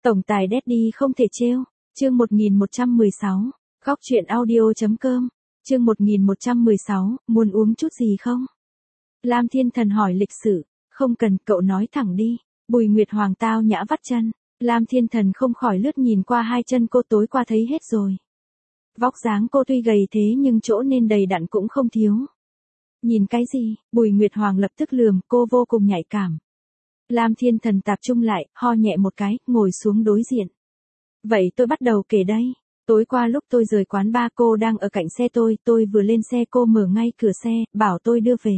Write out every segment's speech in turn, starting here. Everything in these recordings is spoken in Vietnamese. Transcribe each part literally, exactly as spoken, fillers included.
Tổng tài Daddy không thể trêu. Chương một nghìn một trăm mười sáu. Góc truyện audio.com. Chương một nghìn một trăm mười sáu. Muốn uống chút gì không? Lam Thiên Thần hỏi lịch sự. Không cần, cậu nói thẳng đi. Bùi Nguyệt Hoàng tao nhã vắt chân. Lam Thiên Thần không khỏi lướt nhìn qua hai chân cô, tối qua thấy hết rồi. Vóc dáng cô tuy gầy thế nhưng chỗ nên đầy đặn cũng không thiếu. Nhìn cái gì? Bùi Nguyệt Hoàng lập tức lườm, cô vô cùng nhạy cảm. Lam Thiên Thần tập trung lại, ho nhẹ một cái, ngồi xuống đối diện. Vậy tôi bắt đầu kể đây. Tối qua lúc tôi rời quán bar, cô đang ở cạnh xe tôi, tôi vừa lên xe cô mở ngay cửa xe, bảo tôi đưa về.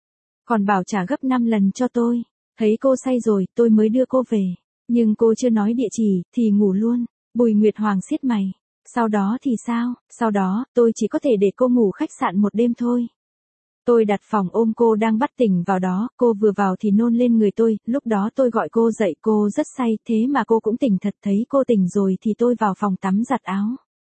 Còn bảo trả gấp năm lần cho tôi. Thấy cô say rồi, tôi mới đưa cô về. Nhưng cô chưa nói địa chỉ, thì ngủ luôn. Bùi Nguyệt Hoàng siết mày. Sau đó thì sao? Sau đó, tôi chỉ có thể để cô ngủ khách sạn một đêm thôi. Tôi đặt phòng ôm cô đang bắt tỉnh vào đó, cô vừa vào thì nôn lên người tôi, lúc đó tôi gọi cô dậy, cô rất say, thế mà cô cũng tỉnh thật, thấy cô tỉnh rồi thì tôi vào phòng tắm giặt áo.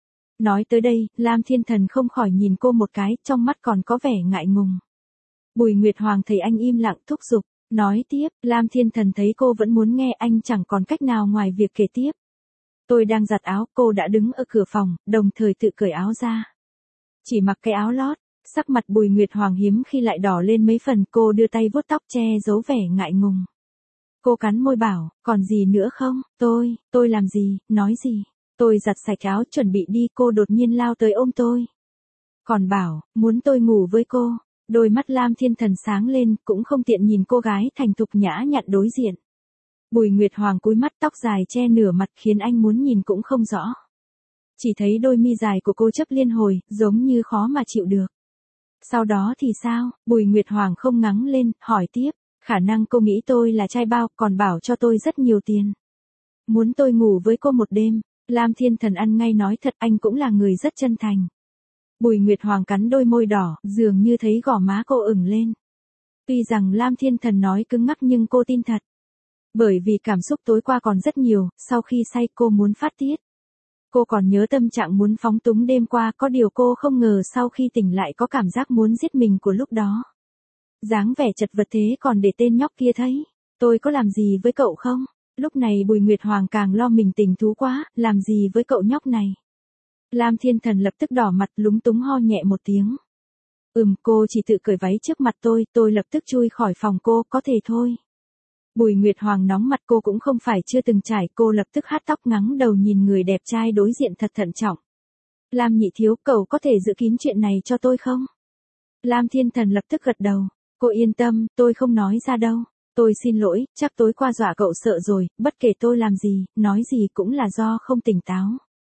Nói tới đây, Lam Thiên Thần không khỏi nhìn cô một cái, trong mắt còn có vẻ ngại ngùng. Bùi Nguyệt Hoàng thấy anh im lặng thúc giục, nói tiếp, Lam Thiên Thần thấy cô vẫn muốn nghe, anh chẳng còn cách nào ngoài việc kể tiếp. Tôi đang giặt áo, cô đã đứng ở cửa phòng, đồng thời tự cởi áo ra. Chỉ mặc cái áo lót. Sắc mặt Bùi Nguyệt Hoàng hiếm khi lại đỏ lên mấy phần, cô đưa tay vuốt tóc che giấu vẻ ngại ngùng. Cô cắn môi bảo, còn gì nữa không? Tôi, tôi làm gì, nói gì? Tôi giặt sạch áo chuẩn bị đi, cô đột nhiên lao tới ôm tôi. Còn bảo, muốn tôi ngủ với cô. Đôi mắt Lam Thiên Thần sáng lên, cũng không tiện nhìn cô gái thành thục nhã nhặn đối diện. Bùi Nguyệt Hoàng cúi mắt, tóc dài che nửa mặt khiến anh muốn nhìn cũng không rõ. Chỉ thấy đôi mi dài của cô chớp liên hồi, giống như khó mà chịu được. Sau đó thì sao? Bùi Nguyệt Hoàng không ngắng lên, hỏi tiếp. Khả năng cô nghĩ tôi là trai bao, còn bảo cho tôi rất nhiều tiền. Muốn tôi ngủ với cô một đêm. Lam Thiên Thần ăn ngay nói thật, anh cũng là người rất chân thành. Bùi Nguyệt Hoàng cắn đôi môi đỏ, dường như thấy gò má cô ửng lên. Tuy rằng Lam Thiên Thần nói cứng ngắc nhưng cô tin thật. Bởi vì cảm xúc tối qua còn rất nhiều, sau khi say cô muốn phát tiết. Cô còn nhớ tâm trạng muốn phóng túng đêm qua, có điều cô không ngờ sau khi tỉnh lại có cảm giác muốn giết mình của lúc đó. Dáng vẻ chật vật thế còn để tên nhóc kia thấy. Tôi có làm gì với cậu không? Lúc này Bùi Nguyệt Hoàng càng lo mình tình thú quá, làm gì với cậu nhóc này? Lam Thiên Thần lập tức đỏ mặt lúng túng ho nhẹ một tiếng. Ừm, cô chỉ tự cởi váy trước mặt tôi, tôi lập tức chui khỏi phòng cô, có thể thôi. Bùi Nguyệt Hoàng nóng mặt, cô cũng không phải chưa từng trải, cô lập tức hất tóc ngắng đầu nhìn người đẹp trai đối diện thật thận trọng. Lam nhị thiếu, cậu có thể giữ kín chuyện này cho tôi không? Lam Thiên Thần lập tức gật đầu. Cô yên tâm, tôi không nói ra đâu. Tôi xin lỗi, chắc tối qua dọa cậu sợ rồi, bất kể tôi làm gì, nói gì cũng là do không tỉnh táo.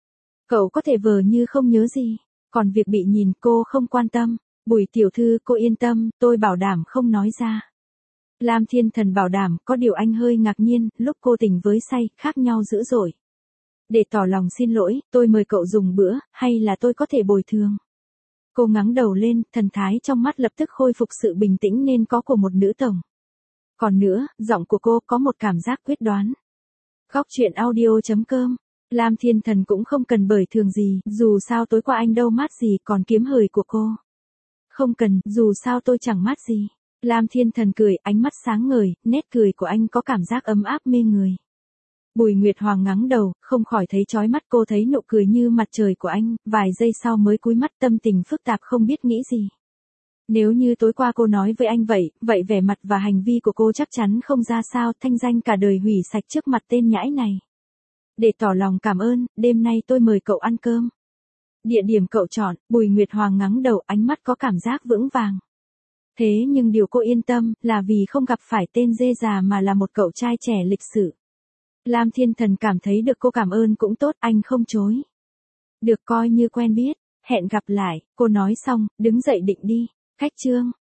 Cậu có thể vờ như không nhớ gì, còn việc bị nhìn cô không quan tâm. Bùi tiểu thư, cô yên tâm, tôi bảo đảm không nói ra. Lam Thiên Thần bảo đảm, có điều anh hơi ngạc nhiên, lúc cô tỉnh với say, khác nhau dữ dội. Để tỏ lòng xin lỗi, tôi mời cậu dùng bữa, hay là tôi có thể bồi thường? Cô ngắng đầu lên, thần thái trong mắt lập tức khôi phục sự bình tĩnh nên có của một nữ tổng. Còn nữa, giọng của cô có một cảm giác quyết đoán. Góc truyện audio.com. Lam Thiên Thần cũng không cần bồi thường gì, dù sao tối qua anh đâu mát gì, còn kiếm hời của cô. Không cần, dù sao tôi chẳng mát gì. Lam Thiên Thần cười, ánh mắt sáng ngời, nét cười của anh có cảm giác ấm áp mê người. Bùi Nguyệt Hoàng ngắng đầu, không khỏi thấy chói mắt, cô thấy nụ cười như mặt trời của anh, vài giây sau mới cúi mắt, tâm tình phức tạp không biết nghĩ gì. Nếu như tối qua cô nói với anh vậy, vậy vẻ mặt và hành vi của cô chắc chắn không ra sao, thanh danh cả đời hủy sạch trước mặt tên nhãi này. Để tỏ lòng cảm ơn, đêm nay tôi mời cậu ăn cơm. Địa điểm cậu chọn, Bùi Nguyệt Hoàng ngắng đầu, ánh mắt có cảm giác vững vàng. Thế nhưng điều cô yên tâm, là vì không gặp phải tên dê già mà là một cậu trai trẻ lịch sự. Lam Thiên Thần cảm thấy được cô cảm ơn cũng tốt, anh không chối. Được coi như quen biết, hẹn gặp lại, cô nói xong, đứng dậy định đi. Khách trương,